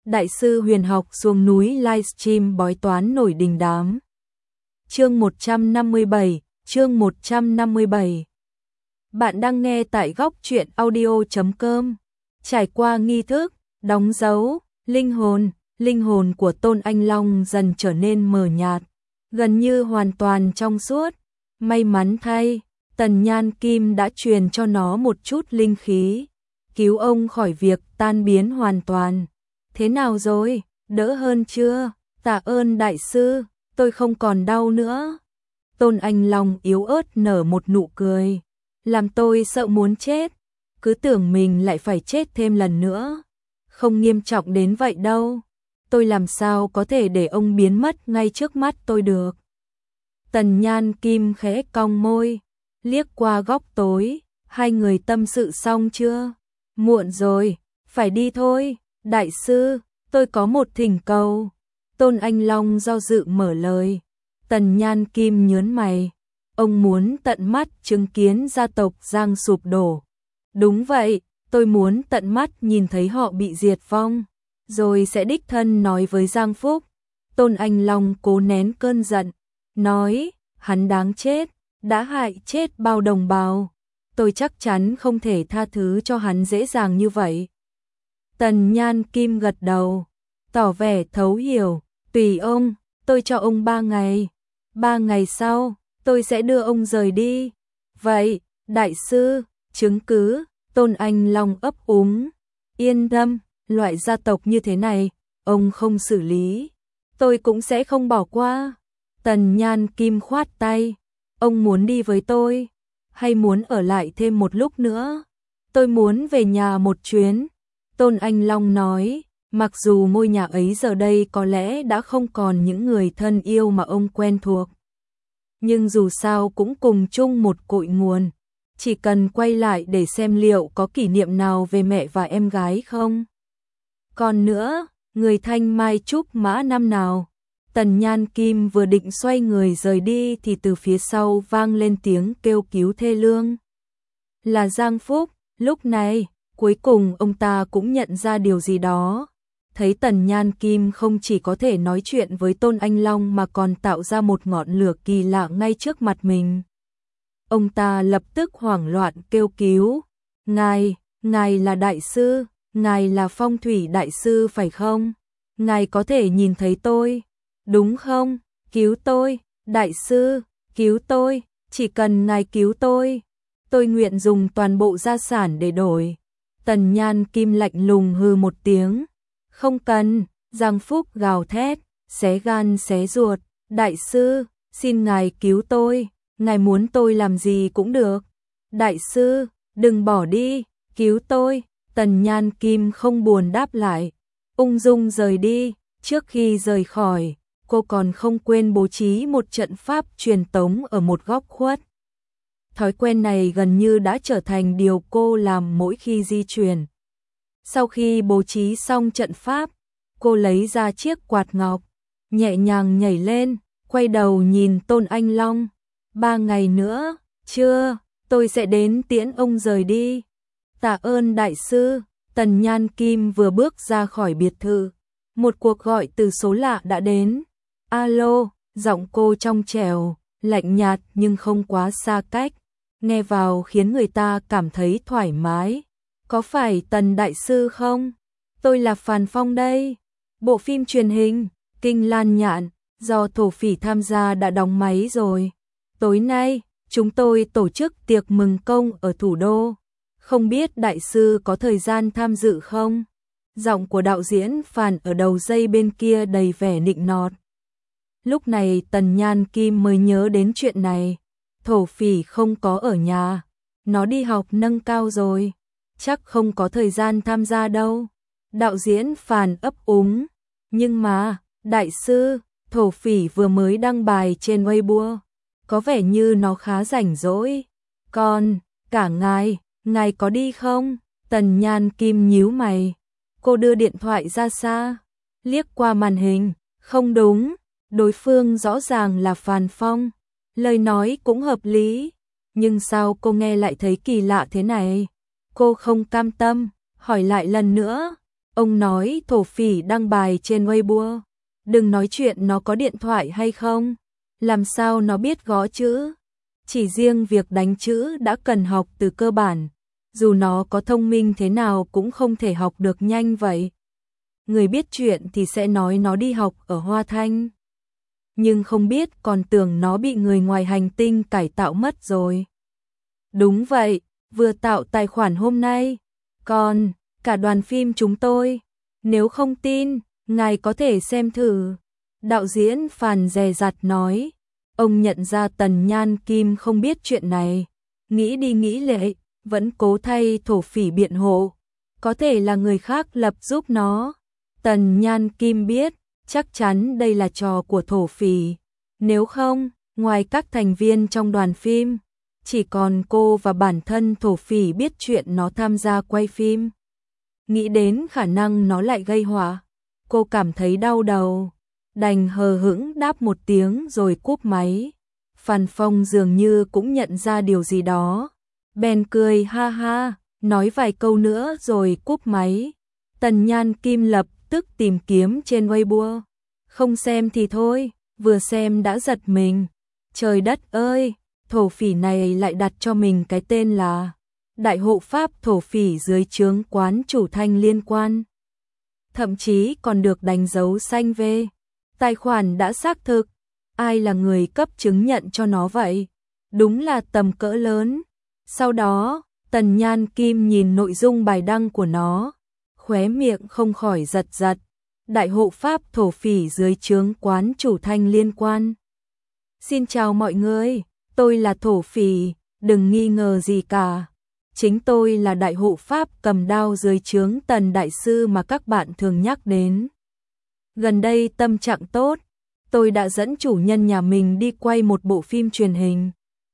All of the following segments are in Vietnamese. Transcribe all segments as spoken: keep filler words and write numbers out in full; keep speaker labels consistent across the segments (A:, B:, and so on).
A: Đại sư huyền học xuống núi livestream bói toán nổi đình đám. Chương một trăm năm mươi bảy, chương một trăm năm mươi bảy. Bạn đang nghe tại góc truyện audio chấm com. Trải qua nghi thức, đóng dấu, linh hồn, linh hồn của Tôn Anh Long dần trở nên mờ nhạt, gần như hoàn toàn trong suốt. May mắn thay, Tần Nhan Kim đã truyền cho nó một chút linh khí, cứu ông khỏi việc tan biến hoàn toàn. Thế nào rồi, đỡ hơn chưa? Tạ ơn đại sư, tôi không còn đau nữa. Tôn Anh Long yếu ớt nở một nụ cười, làm tôi sợ muốn chết, cứ tưởng mình lại phải chết thêm lần nữa. Không nghiêm trọng đến vậy đâu, tôi làm sao có thể để ông biến mất ngay trước mắt tôi được. Tần Nhan Kim khẽ cong môi, liếc qua góc tối, hai người tâm sự xong chưa? Muộn rồi, phải đi thôi. Đại sư, tôi có một thỉnh cầu. Tôn Anh Long do dự mở lời. Tần Nhan Kim nhớn mày. Ông muốn tận mắt chứng kiến gia tộc Giang sụp đổ. Đúng vậy, tôi muốn tận mắt nhìn thấy họ bị diệt vong, rồi sẽ đích thân nói với Giang Phúc. Tôn Anh Long cố nén cơn giận, nói, hắn đáng chết, đã hại chết bao đồng bào. Tôi chắc chắn không thể tha thứ cho hắn dễ dàng như vậy. Tần Nhan Kim gật đầu, tỏ vẻ thấu hiểu, tùy ông, tôi cho ông ba ngày. Ba ngày sau, tôi sẽ đưa ông rời đi. Vậy, đại sư, chứng cứ, Tôn Anh Long ấp úng. Yên tâm, loại gia tộc như thế này, ông không xử lý, tôi cũng sẽ không bỏ qua. Tần Nhan Kim khoát tay, ông muốn đi với tôi, hay muốn ở lại thêm một lúc nữa? Tôi muốn về nhà một chuyến. Tôn Anh Long nói, mặc dù ngôi nhà ấy giờ đây có lẽ đã không còn những người thân yêu mà ông quen thuộc, nhưng dù sao cũng cùng chung một cội nguồn, chỉ cần quay lại để xem liệu có kỷ niệm nào về mẹ và em gái không. Còn nữa, người Thanh Mai trúc mã năm nào? Tần Nhan Kim vừa định xoay người rời đi thì từ phía sau vang lên tiếng kêu cứu thê lương. Là Giang Phúc. Lúc này, cuối cùng ông ta cũng nhận ra điều gì đó. Thấy Tần Nhan Kim không chỉ có thể nói chuyện với Tôn Anh Long mà còn tạo ra một ngọn lửa kỳ lạ ngay trước mặt mình. Ông ta lập tức hoảng loạn kêu cứu. Ngài, ngài là đại sư, ngài là phong thủy đại sư phải không? Ngài có thể nhìn thấy tôi, đúng không? Cứu tôi, đại sư, cứu tôi, chỉ cần ngài cứu tôi, tôi nguyện dùng toàn bộ gia sản để đổi. Tần Nhan Kim lạnh lùng hừ một tiếng. Không cần, Giang Phúc gào thét, xé gan xé ruột. Đại sư, xin ngài cứu tôi, ngài muốn tôi làm gì cũng được. Đại sư, đừng bỏ đi, cứu tôi. Tần Nhan Kim không buồn đáp lại, ung dung rời đi. Trước khi rời khỏi, cô còn không quên bố trí một trận pháp truyền tống ở một góc khuất. Thói quen này gần như đã trở thành điều cô làm mỗi khi di chuyển. Sau khi bố trí xong trận pháp, cô lấy ra chiếc quạt ngọc, nhẹ nhàng nhảy lên, quay đầu nhìn Tôn Anh Long. Ba ngày nữa, chưa, tôi sẽ đến tiễn ông rời đi. Tạ ơn đại sư. Tần Nhan Kim vừa bước ra khỏi biệt thự, một cuộc gọi từ số lạ đã đến. Alo, giọng cô trong trẻo, lạnh nhạt nhưng không quá xa cách, nghe vào khiến người ta cảm thấy thoải mái. Có phải Tần đại sư không? Tôi là Phàn Phong đây. Bộ phim truyền hình Kinh Lan Nhạn do Thổ Phỉ tham gia đã đóng máy rồi. Tối nay, chúng tôi tổ chức tiệc mừng công ở thủ đô. Không biết đại sư có thời gian tham dự không? Giọng của đạo diễn Phàn ở đầu dây bên kia đầy vẻ nịnh nọt. Lúc này Tần Nhan Kim mới nhớ đến chuyện này. Thổ Phỉ không có ở nhà, nó đi học nâng cao rồi, chắc không có thời gian tham gia đâu. Đạo diễn Phàn ấp úng, nhưng mà, đại sư, Thổ Phỉ vừa mới đăng bài trên Weibo, có vẻ như nó khá rảnh rỗi. Còn, cả ngài, ngài có đi không? Tần Nhan Kim nhíu mày, cô đưa điện thoại ra xa, liếc qua màn hình, không đúng, đối phương rõ ràng là Phàn Phong. Lời nói cũng hợp lý, nhưng sao cô nghe lại thấy kỳ lạ thế này? Cô không cam tâm, hỏi lại lần nữa. Ông nói thổ phỉ đăng bài trên Weibo. Đừng nói chuyện nó có điện thoại hay không. Làm sao nó biết gõ chữ? Chỉ riêng việc đánh chữ đã cần học từ cơ bản. Dù nó có thông minh thế nào cũng không thể học được nhanh vậy. Người biết chuyện thì sẽ nói nó đi học ở Hoa Thanh. Nhưng không biết còn tưởng nó bị người ngoài hành tinh cải tạo mất rồi. Đúng vậy, vừa tạo tài khoản hôm nay. Còn, cả đoàn phim chúng tôi. Nếu không tin, ngài có thể xem thử. Đạo diễn Phàn dè dặt nói. Ông nhận ra Tần Nhan Kim không biết chuyện này. Nghĩ đi nghĩ lại, vẫn cố thay thổ phỉ biện hộ. Có thể là người khác lập giúp nó. Tần Nhan Kim biết, chắc chắn đây là trò của thổ phỉ. Nếu không, ngoài các thành viên trong đoàn phim, chỉ còn cô và bản thân thổ phỉ biết chuyện nó tham gia quay phim. Nghĩ đến khả năng nó lại gây họa, cô cảm thấy đau đầu. Đành hờ hững đáp một tiếng rồi cúp máy. Phan Phong dường như cũng nhận ra điều gì đó. Bèn cười ha ha, nói vài câu nữa rồi cúp máy. Tần Nhan Kim lập tức tìm kiếm trên Weibo. Không xem thì thôi, vừa xem đã giật mình. Trời đất ơi, thổ phỉ này lại đặt cho mình cái tên là Đại hộ pháp thổ phỉ dưới trướng quán chủ Thanh Liên Quan. Thậm chí còn được đánh dấu xanh V. Tài khoản đã xác thực. Ai là người cấp chứng nhận cho nó vậy? Đúng là tầm cỡ lớn. Sau đó, Tần Nhan Kim nhìn nội dung bài đăng của nó. Khóe miệng không khỏi giật giật. Đại hộ pháp thổ phỉ dưới trướng quán chủ Thanh Liên Quan. Xin chào mọi người, tôi là thổ phỉ, đừng nghi ngờ gì cả. Chính tôi là đại hộ pháp cầm đao dưới trướng Tần Đại Sư mà các bạn thường nhắc đến. Gần đây tâm trạng tốt, tôi đã dẫn chủ nhân nhà mình đi quay một bộ phim truyền hình.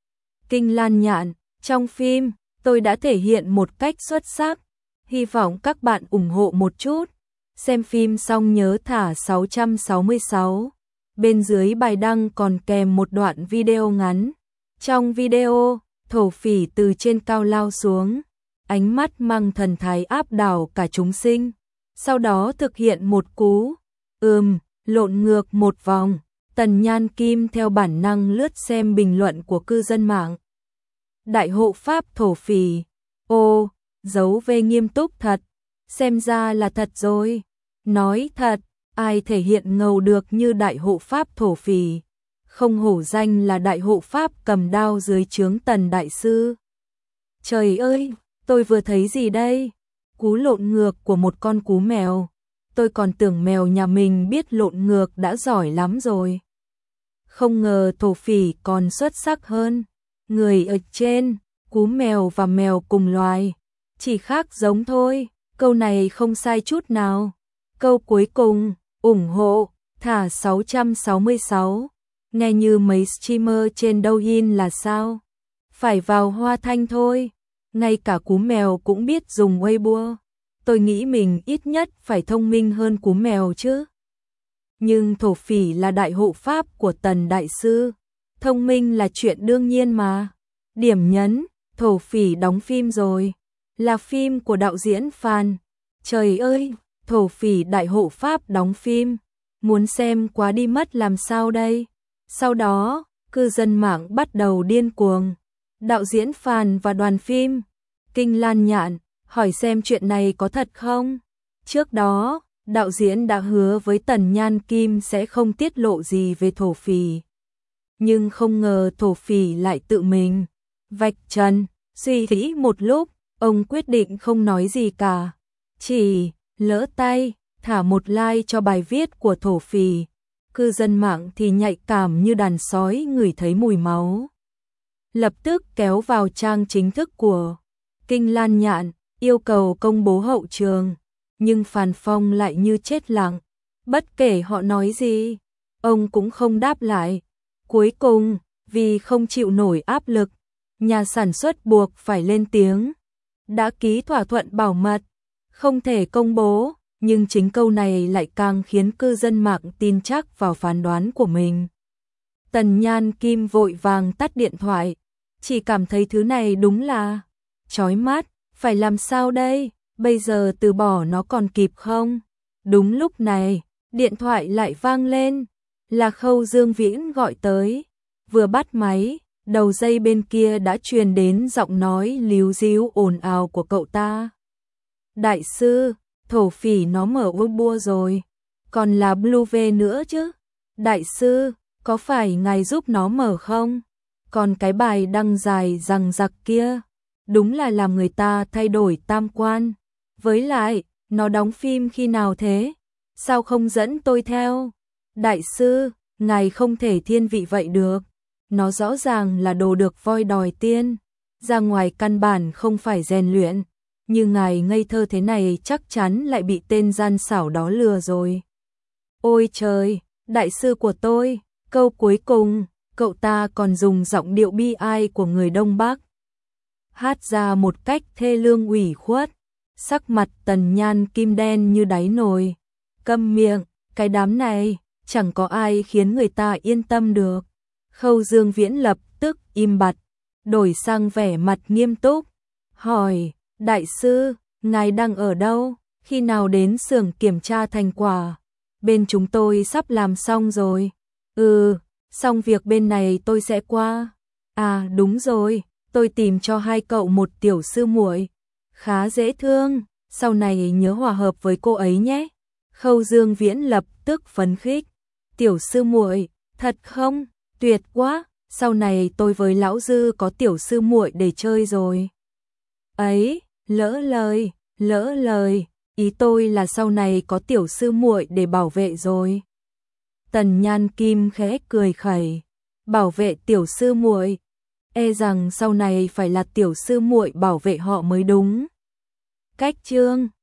A: Kinh Lan Nhạn, trong phim, tôi đã thể hiện một cách xuất sắc. Hy vọng các bạn ủng hộ một chút. Xem phim xong nhớ thả sáu trăm sáu mươi sáu. Bên dưới bài đăng còn kèm một đoạn video ngắn. Trong video, thổ phỉ từ trên cao lao xuống, ánh mắt mang thần thái áp đảo cả chúng sinh. Sau đó thực hiện một cú, ừm, lộn ngược một vòng. Tần Nhan Kim theo bản năng lướt xem bình luận của cư dân mạng. Đại hộ pháp thổ phỉ, ô, dấu V nghiêm túc thật, xem ra là thật rồi. Nói thật, ai thể hiện ngầu được như đại hộ pháp thổ phỉ, không hổ danh là đại hộ pháp cầm đao dưới trướng Tần Đại Sư. Trời ơi, tôi vừa thấy gì đây? Cú lộn ngược của một con cú mèo. Tôi còn tưởng mèo nhà mình biết lộn ngược đã giỏi lắm rồi. Không ngờ thổ phỉ còn xuất sắc hơn. Người ở trên, cú mèo và mèo cùng loài, chỉ khác giống thôi. Câu này không sai chút nào. Câu cuối cùng, ủng hộ, thả sáu trăm sáu mươi sáu. Nghe như mấy streamer trên Douyin là sao? Phải vào Hoa Thanh thôi. Ngay cả cú mèo cũng biết dùng Weibo. Tôi nghĩ mình ít nhất phải thông minh hơn cú mèo chứ. Nhưng thổ phỉ là đại hộ pháp của Tần Đại Sư. Thông minh là chuyện đương nhiên mà. Điểm nhấn, thổ phỉ đóng phim rồi. Là phim của đạo diễn Phan. Trời ơi, thổ phỉ đại hộ pháp đóng phim. Muốn xem quá đi mất làm sao đây? Sau đó, cư dân mạng bắt đầu điên cuồng. Đạo diễn Phan và đoàn phim Kinh Lan Nhạn hỏi xem chuyện này có thật không? Trước đó, đạo diễn đã hứa với Tần Nhan Kim sẽ không tiết lộ gì về thổ phỉ. Nhưng không ngờ thổ phỉ lại tự mình vạch trần. Suy nghĩ một lúc, ông quyết định không nói gì cả. Chỉ lỡ tay, thả một like cho bài viết của thổ phỉ. Cư dân mạng thì nhạy cảm như đàn sói ngửi thấy mùi máu. Lập tức kéo vào trang chính thức của Kinh Lan Nhạn, yêu cầu công bố hậu trường. Nhưng Phan Phong lại như chết lặng. Bất kể họ nói gì, ông cũng không đáp lại. Cuối cùng, vì không chịu nổi áp lực, nhà sản xuất buộc phải lên tiếng. Đã ký thỏa thuận bảo mật, không thể công bố. Nhưng chính câu này lại càng khiến cư dân mạng tin chắc vào phán đoán của mình. Tần Nhan Kim vội vàng tắt điện thoại. Chỉ cảm thấy thứ này đúng là chói mắt. Phải làm sao đây? bây giờ từ bỏ nó còn kịp không? Đúng lúc này, điện thoại lại vang lên, là Khâu Dương Viễn gọi tới. Vừa bắt máy, đầu dây bên kia đã truyền đến giọng nói líu ríu ồn ào của cậu ta. Đại sư, thổ phỉ nó mở Weibo rồi, còn là Blue V nữa chứ. Đại sư, có phải ngài giúp nó mở không? Còn cái bài đăng dài rằng giặc kia, đúng là làm người ta thay đổi tam quan. Với lại, nó đóng phim khi nào thế? Sao không dẫn tôi theo? Đại sư, ngài không thể thiên vị vậy được. Nó rõ ràng là đồ được voi đòi tiên, ra ngoài căn bản không phải rèn luyện. Như ngài ngây thơ thế này chắc chắn lại bị tên gian xảo đó lừa rồi. Ôi trời, đại sư của tôi, câu cuối cùng, cậu ta còn dùng giọng điệu bi ai của người Đông Bắc. Hát ra một cách thê lương ủy khuất, sắc mặt Tần Nhan Kim đen như đáy nồi. Câm miệng, cái đám này, chẳng có ai khiến người ta yên tâm được. Khâu Dương Viễn lập tức im bặt, đổi sang vẻ mặt nghiêm túc. Hỏi, đại sư, ngài đang ở đâu? Khi nào đến xưởng kiểm tra thành quả? Bên chúng tôi sắp làm xong rồi. Ừ, xong việc bên này tôi sẽ qua. À đúng rồi, tôi tìm cho hai cậu một tiểu sư muội, khá dễ thương, sau này nhớ hòa hợp với cô ấy nhé. Khâu Dương Viễn lập tức phấn khích. Tiểu sư muội, thật không? Tuyệt quá, sau này tôi với lão Dư có tiểu sư muội để chơi rồi. Ấy, lỡ lời, lỡ lời, ý tôi là sau này có tiểu sư muội để bảo vệ rồi. Tần Nhan Kim khẽ cười khẩy, bảo vệ tiểu sư muội, e rằng sau này phải là tiểu sư muội bảo vệ họ mới đúng. Cách chương